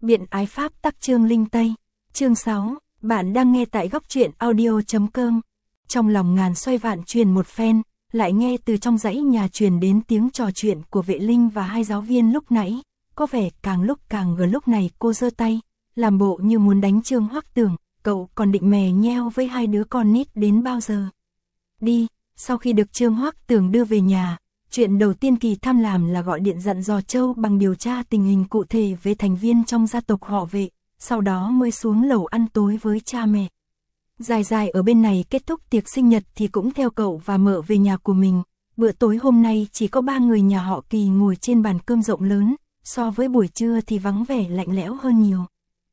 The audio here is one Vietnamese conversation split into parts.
Biện ái pháp tắc Trương Linh Tây. Chương 6, bạn đang nghe tại góc truyện audio.com. Trong lòng ngàn xoay vạn truyền một phen, lại nghe từ trong dãy nhà truyền đến tiếng trò chuyện của Vệ Linh và hai giáo viên lúc nãy, có vẻ càng lúc càng gần. Lúc này cô giơ tay, làm bộ như muốn đánh Trương Hoắc Tường, cậu còn định mè nheo với hai đứa con nít đến bao giờ? Đi. Sau khi được Trương Hoắc Tường đưa về nhà, chuyện đầu tiên Kỳ Tham làm là gọi điện dặn dò Châu Bằng điều tra tình hình cụ thể về thành viên trong gia tộc họ Vệ, sau đó mới xuống lầu ăn tối với cha mẹ. Dài dài ở bên này kết thúc tiệc sinh nhật thì cũng theo cậu và mợ về nhà của mình. Bữa tối hôm nay chỉ có 3 người nhà họ Kỳ ngồi trên bàn cơm rộng lớn, so với buổi trưa thì vắng vẻ lạnh lẽo hơn nhiều.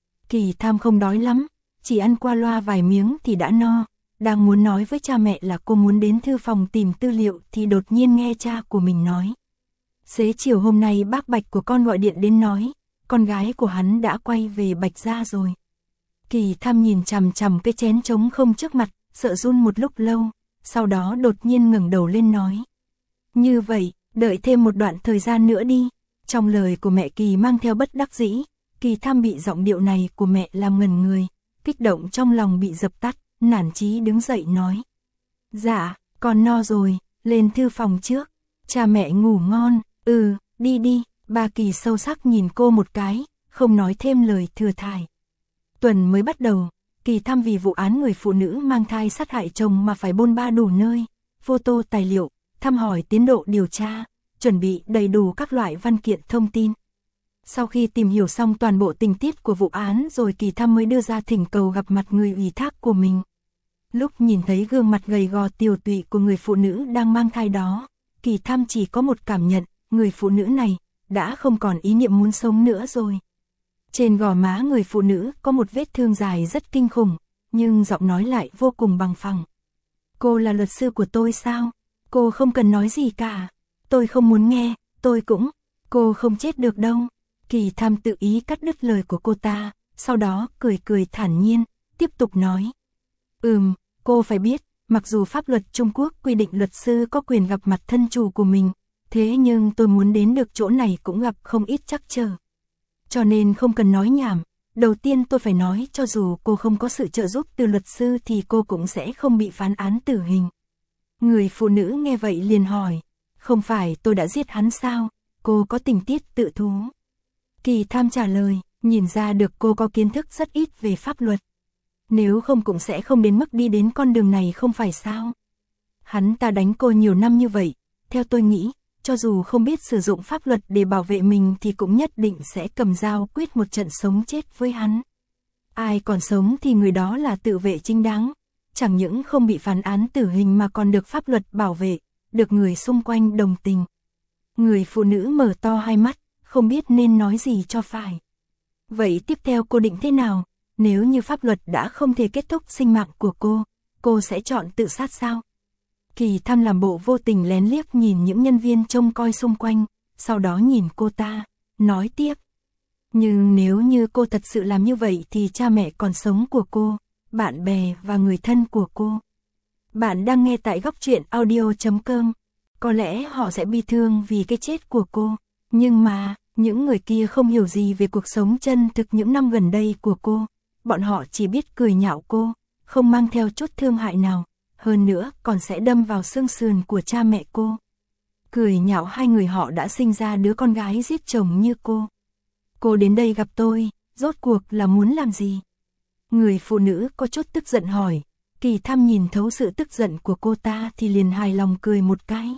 Kỳ Tham không đói lắm, chỉ ăn qua loa vài miếng thì đã no. Đang muốn nói với cha mẹ là cô muốn đến thư phòng tìm tư liệu thì đột nhiên nghe cha của mình nói. Xế chiều hôm nay bác Bạch của con gọi điện đến nói, con gái của hắn đã quay về Bạch gia rồi. Kỳ Tham nhìn chằm chằm cái chén trống không trước mặt, sợ run một lúc lâu, sau đó đột nhiên ngẩng đầu lên nói. Như vậy, đợi thêm một đoạn thời gian nữa đi. Trong lời của mẹ Kỳ mang theo bất đắc dĩ, Kỳ Tham bị giọng điệu này của mẹ làm ngẩn người, kích động trong lòng bị dập tắt, nản chí đứng dậy nói. Dạ, con no rồi, lên thư phòng trước, cha mẹ ngủ ngon, đi đi. Bà Kỳ sâu sắc nhìn cô một cái, không nói thêm lời thừa thải. Tuần mới bắt đầu, Kỳ Tham vì vụ án người phụ nữ mang thai sát hại chồng mà phải bôn ba đủ nơi, photo tài liệu, thăm hỏi tiến độ điều tra, chuẩn bị đầy đủ các loại văn kiện thông tin. Sau khi tìm hiểu xong toàn bộ tình tiết của vụ án rồi Kỳ Tham mới đưa ra thỉnh cầu gặp mặt người ủy thác của mình. Lúc nhìn thấy gương mặt gầy gò tiều tụy của người phụ nữ đang mang thai đó, Kỳ Tham chỉ có một cảm nhận, người phụ nữ này đã không còn ý niệm muốn sống nữa rồi. Trên gò má người phụ nữ có một vết thương dài rất kinh khủng, nhưng giọng nói lại vô cùng bằng phẳng. Cô là luật sư của tôi sao? Cô không cần nói gì cả. Tôi không muốn nghe, cô không chết được đâu. Kỳ Tham tự ý cắt đứt lời của cô ta, sau đó cười cười thản nhiên, tiếp tục nói. Cô phải biết, mặc dù pháp luật Trung Quốc quy định luật sư có quyền gặp mặt thân chủ của mình, thế nhưng tôi muốn đến được chỗ này cũng gặp không ít trắc trở. Cho nên không cần nói nhảm, đầu tiên tôi phải nói cho dù cô không có sự trợ giúp từ luật sư thì cô cũng sẽ không bị phán án tử hình. Người phụ nữ nghe vậy liền hỏi, không phải tôi đã giết hắn sao, cô có tình tiết tự thú. Kỳ Tham trả lời, nhìn ra được cô có kiến thức rất ít về pháp luật. Nếu không cũng sẽ không đến mức đi đến con đường này không phải sao. Hắn ta đánh cô nhiều năm như vậy, theo tôi nghĩ, cho dù không biết sử dụng pháp luật để bảo vệ mình thì cũng nhất định sẽ cầm dao quyết một trận sống chết với hắn. Ai còn sống thì người đó là tự vệ chính đáng, chẳng những không bị phán án tử hình mà còn được pháp luật bảo vệ, được người xung quanh đồng tình. Người phụ nữ mở to hai mắt, không biết nên nói gì cho phải. Vậy tiếp theo cô định thế nào? Nếu như pháp luật đã không thể kết thúc sinh mạng của cô sẽ chọn tự sát sao? Kỳ Tham làm bộ vô tình lén liếc nhìn những nhân viên trông coi xung quanh, sau đó nhìn cô ta, nói tiếp. Nhưng nếu như cô thật sự làm như vậy thì cha mẹ còn sống của cô, bạn bè và người thân của cô. Bạn đang nghe tại góc truyện audio.com, có lẽ họ sẽ bi thương vì cái chết của cô, nhưng mà, những người kia không hiểu gì về cuộc sống chân thực những năm gần đây của cô. Bọn họ chỉ biết cười nhạo cô, không mang theo chút thương hại nào, hơn nữa còn sẽ đâm vào xương sườn của cha mẹ cô. Cười nhạo hai người họ đã sinh ra đứa con gái giết chồng như cô. Cô đến đây gặp tôi, rốt cuộc là muốn làm gì? Người phụ nữ có chút tức giận hỏi, Kỳ Tham nhìn thấu sự tức giận của cô ta thì liền hài lòng cười một cái.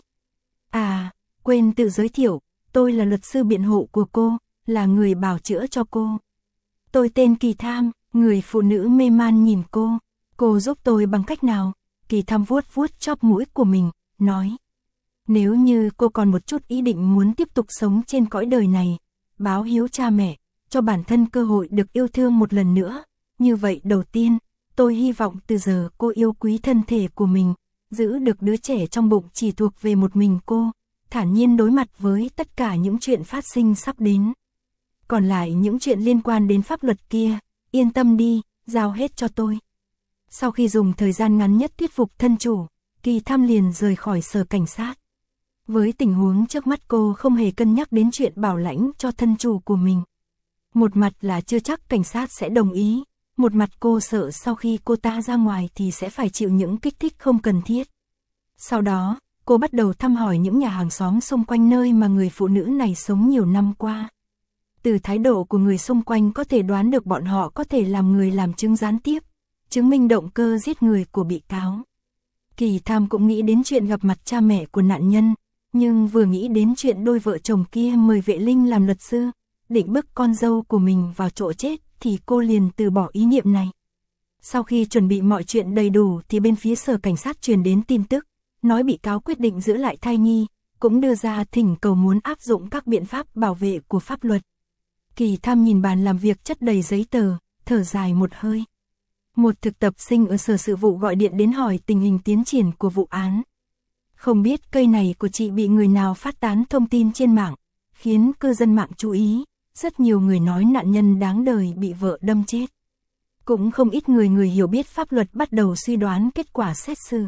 À, quên tự giới thiệu, tôi là luật sư biện hộ của cô, là người bào chữa cho cô. Tôi tên Kỳ Tham. Người phụ nữ mê man nhìn cô giúp tôi bằng cách nào? Kỳ Tham vuốt vuốt chóp mũi của mình, nói. Nếu như cô còn một chút ý định muốn tiếp tục sống trên cõi đời này, báo hiếu cha mẹ, cho bản thân cơ hội được yêu thương một lần nữa. Như vậy đầu tiên, tôi hy vọng từ giờ cô yêu quý thân thể của mình, giữ được đứa trẻ trong bụng chỉ thuộc về một mình cô, thản nhiên đối mặt với tất cả những chuyện phát sinh sắp đến. Còn lại những chuyện liên quan đến pháp luật kia, yên tâm đi, giao hết cho tôi. Sau khi dùng thời gian ngắn nhất thuyết phục thân chủ, Kỳ Tham liền rời khỏi sở cảnh sát. Với tình huống trước mắt cô không hề cân nhắc đến chuyện bảo lãnh cho thân chủ của mình. Một mặt là chưa chắc cảnh sát sẽ đồng ý, một mặt cô sợ sau khi cô ta ra ngoài thì sẽ phải chịu những kích thích không cần thiết. Sau đó, cô bắt đầu thăm hỏi những nhà hàng xóm xung quanh nơi mà người phụ nữ này sống nhiều năm qua. Từ thái độ của người xung quanh có thể đoán được bọn họ có thể làm người làm chứng gián tiếp, chứng minh động cơ giết người của bị cáo. Kỳ Tham cũng nghĩ đến chuyện gặp mặt cha mẹ của nạn nhân, nhưng vừa nghĩ đến chuyện đôi vợ chồng kia mời Vệ Linh làm luật sư, định bức con dâu của mình vào chỗ chết thì cô liền từ bỏ ý niệm này. Sau khi chuẩn bị mọi chuyện đầy đủ thì bên phía sở cảnh sát truyền đến tin tức, nói bị cáo quyết định giữ lại thai nhi, cũng đưa ra thỉnh cầu muốn áp dụng các biện pháp bảo vệ của pháp luật. Kỳ Tham nhìn bàn làm việc chất đầy giấy tờ, thở dài một hơi. Một thực tập sinh ở sở sự vụ gọi điện đến hỏi tình hình tiến triển của vụ án. Không biết cây này của chị bị người nào phát tán thông tin trên mạng, khiến cư dân mạng chú ý, rất nhiều người nói nạn nhân đáng đời bị vợ đâm chết. Cũng không ít người hiểu biết pháp luật bắt đầu suy đoán kết quả xét xử.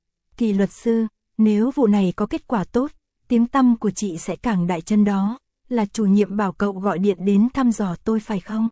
Kỳ luật sư, nếu vụ này có kết quả tốt, tiếng tăm của chị sẽ càng đại chân đó, là chủ nhiệm bảo cậu gọi điện đến thăm dò tôi phải không?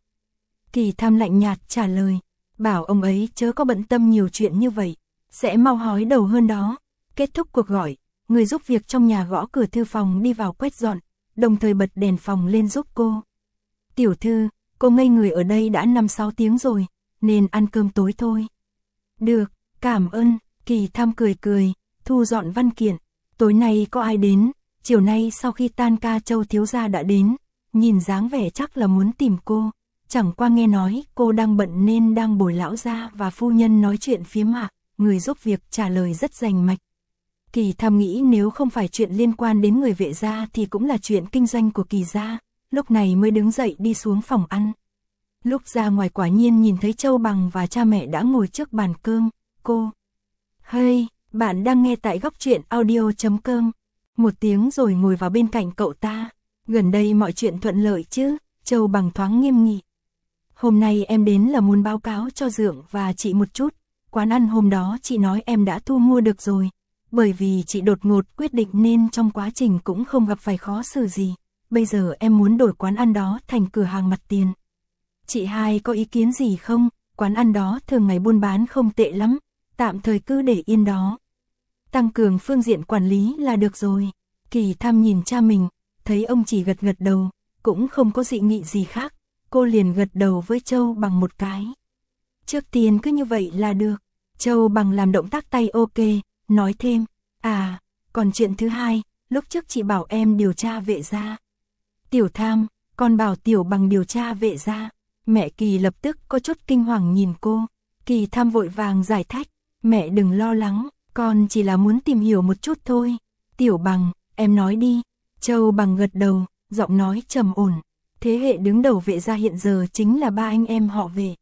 Kỳ Tham lạnh nhạt trả lời, bảo ông ấy chớ có bận tâm nhiều chuyện như vậy, sẽ mau hói đầu hơn đó. Kết thúc cuộc gọi, người giúp việc trong nhà gõ cửa thư phòng đi vào quét dọn, đồng thời bật đèn phòng lên giúp cô. Tiểu thư, cô ngây người ở đây đã 5-6 tiếng rồi, nên ăn cơm tối thôi. Được, cảm ơn, Kỳ Tham cười, thu dọn văn kiện. Tối nay có ai đến? Chiều nay sau khi tan ca Châu thiếu gia đã đến, nhìn dáng vẻ chắc là muốn tìm cô. Chẳng qua nghe nói cô đang bận nên đang bồi lão gia và phu nhân nói chuyện phía mạc, người giúp việc trả lời rất rành mạch. Kỳ Tham nghĩ nếu không phải chuyện liên quan đến người Vệ gia thì cũng là chuyện kinh doanh của Kỳ gia, lúc này mới đứng dậy đi xuống phòng ăn. Lúc ra ngoài quả nhiên nhìn thấy Châu Bằng và cha mẹ đã ngồi trước bàn cơm, cô. Hey, bạn đang nghe tại góc truyện audio.com. Một tiếng rồi ngồi vào bên cạnh cậu ta. Gần đây mọi chuyện thuận lợi chứ? Châu Bằng thoáng nghiêm nghị. Hôm nay em đến là muốn báo cáo cho Dượng và chị một chút. Quán ăn hôm đó chị nói em đã thu mua được rồi. Bởi vì chị đột ngột quyết định nên trong quá trình cũng không gặp phải khó xử gì. Bây giờ em muốn đổi quán ăn đó thành cửa hàng mặt tiền. Chị hai có ý kiến gì không? Quán ăn đó thường ngày buôn bán không tệ lắm. Tạm thời cứ để yên đó. Tăng cường phương diện quản lý là được rồi. Kỳ Tham nhìn cha mình, thấy ông chỉ gật đầu, cũng không có dị nghị gì khác. Cô liền gật đầu với Châu Bằng một cái. Trước tiên cứ như vậy là được. Châu Bằng làm động tác tay ok, nói thêm. À, còn chuyện thứ hai, lúc trước chị bảo em điều tra Vệ gia. Tiểu Tham, con bảo Tiểu Bằng điều tra Vệ gia. Mẹ Kỳ lập tức có chút kinh hoàng nhìn cô. Kỳ Tham vội vàng giải thích. Mẹ đừng lo lắng, con chỉ là muốn tìm hiểu một chút thôi. Tiểu Bằng, em nói đi. Châu Bằng gật đầu, giọng nói trầm ổn. Thế hệ đứng đầu Vệ gia hiện giờ chính là ba anh em họ Vệ.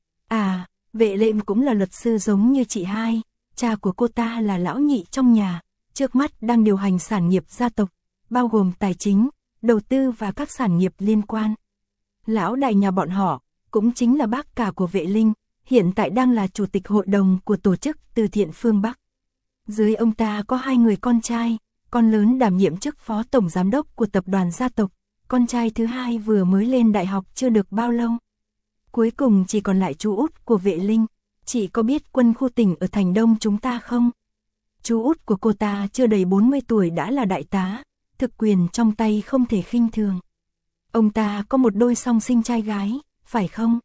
À, Vệ Lệm cũng là luật sư giống như chị hai. Cha của cô ta là lão nhị trong nhà, trước mắt đang điều hành sản nghiệp gia tộc, bao gồm tài chính, đầu tư và các sản nghiệp liên quan. Lão đại nhà bọn họ, cũng chính là bác cả của Vệ Linh, hiện tại đang là chủ tịch hội đồng của tổ chức từ thiện phương Bắc. Dưới ông ta có 2 người con trai, con lớn đảm nhiệm chức phó tổng giám đốc của tập đoàn gia tộc, con trai thứ hai vừa mới lên đại học chưa được bao lâu. Cuối cùng chỉ còn lại chú út của Vệ Linh. Chị có biết quân khu tỉnh ở thành Đông chúng ta không? Chú út của cô ta chưa đầy 40 tuổi đã là đại tá, thực quyền trong tay không thể khinh thường. Ông ta có một đôi song sinh trai gái, phải không?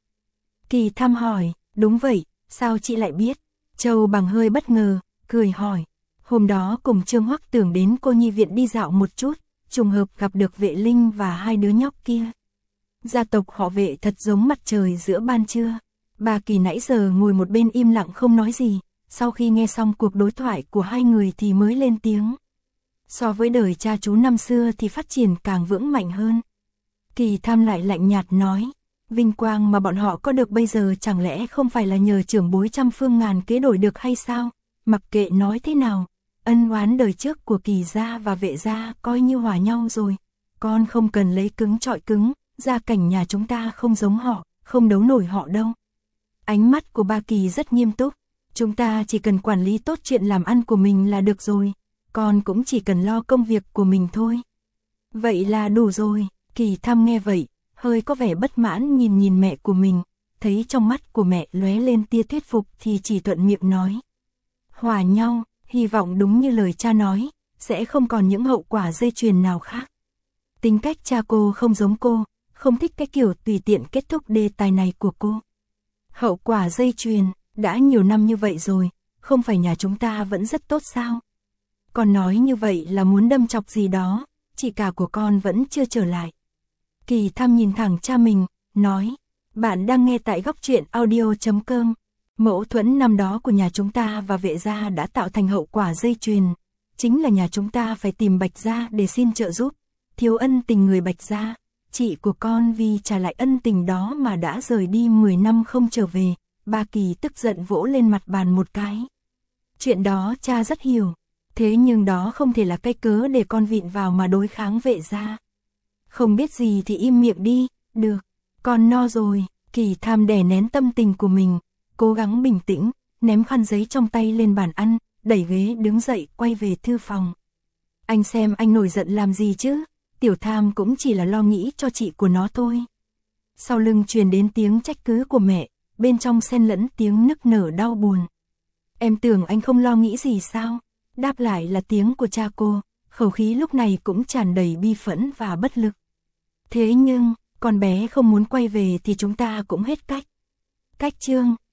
Kỳ Tham hỏi, đúng vậy, sao chị lại biết? Châu Bằng hơi bất ngờ, cười hỏi. Hôm đó cùng Trương Hoắc Tưởng đến cô nhi viện đi dạo một chút, trùng hợp gặp được Vệ Linh và 2 đứa nhóc kia. Gia tộc họ Vệ thật giống mặt trời giữa ban trưa. Bà Kỳ nãy giờ ngồi một bên im lặng không nói gì, sau khi nghe xong cuộc đối thoại của 2 người thì mới lên tiếng. So với đời cha chú năm xưa thì phát triển càng vững mạnh hơn. Kỳ Tham lại lạnh nhạt nói, vinh quang mà bọn họ có được bây giờ chẳng lẽ không phải là nhờ trưởng bối trăm phương ngàn kế đổi được hay sao? Mặc kệ nói thế nào, ân oán đời trước của Kỳ gia và Vệ gia coi như hòa nhau rồi. Con không cần lấy cứng trọi cứng, gia cảnh nhà chúng ta không giống họ, không đấu nổi họ đâu. Ánh mắt của ba Kỳ rất nghiêm túc, chúng ta chỉ cần quản lý tốt chuyện làm ăn của mình là được rồi, con cũng chỉ cần lo công việc của mình thôi. Vậy là đủ rồi. Kỳ Tham nghe vậy, hơi có vẻ bất mãn nhìn nhìn mẹ của mình, thấy trong mắt của mẹ lóe lên tia thuyết phục thì chỉ thuận miệng nói. Hòa nhau, hy vọng đúng như lời cha nói, sẽ không còn những hậu quả dây chuyền nào khác. Tính cách cha cô không giống cô, không thích cái kiểu tùy tiện kết thúc đề tài này của cô. Hậu quả dây chuyền, đã nhiều năm như vậy rồi, không phải nhà chúng ta vẫn rất tốt sao? Con nói như vậy là muốn đâm chọc gì đó, chị cả của con vẫn chưa trở lại. Kỳ Tham nhìn thẳng cha mình, nói, bạn đang nghe tại góc truyện audio.com. Mâu thuẫn năm đó của nhà chúng ta và Vệ gia đã tạo thành hậu quả dây chuyền. Chính là nhà chúng ta phải tìm Bạch gia để xin trợ giúp. Thiếu ân tình người Bạch gia, chị của con vì trả lại ân tình đó mà đã rời đi 10 năm không trở về. Ba Kỳ tức giận vỗ lên mặt bàn một cái. Chuyện đó cha rất hiểu. Thế nhưng đó không thể là cái cớ để con vịn vào mà đối kháng Vệ gia. Không biết gì thì im miệng đi, được, con no rồi. Kỳ Tham đè nén tâm tình của mình, cố gắng bình tĩnh, ném khăn giấy trong tay lên bàn ăn, đẩy ghế đứng dậy quay về thư phòng. Anh xem anh nổi giận làm gì chứ, Tiểu Tham cũng chỉ là lo nghĩ cho chị của nó thôi. Sau lưng truyền đến tiếng trách cứ của mẹ, bên trong xen lẫn tiếng nức nở đau buồn. Em tưởng anh không lo nghĩ gì sao? Đáp lại là tiếng của cha cô, khẩu khí lúc này cũng tràn đầy bi phẫn và bất lực. Thế nhưng, con bé không muốn quay về thì chúng ta cũng hết cách. Cách Chương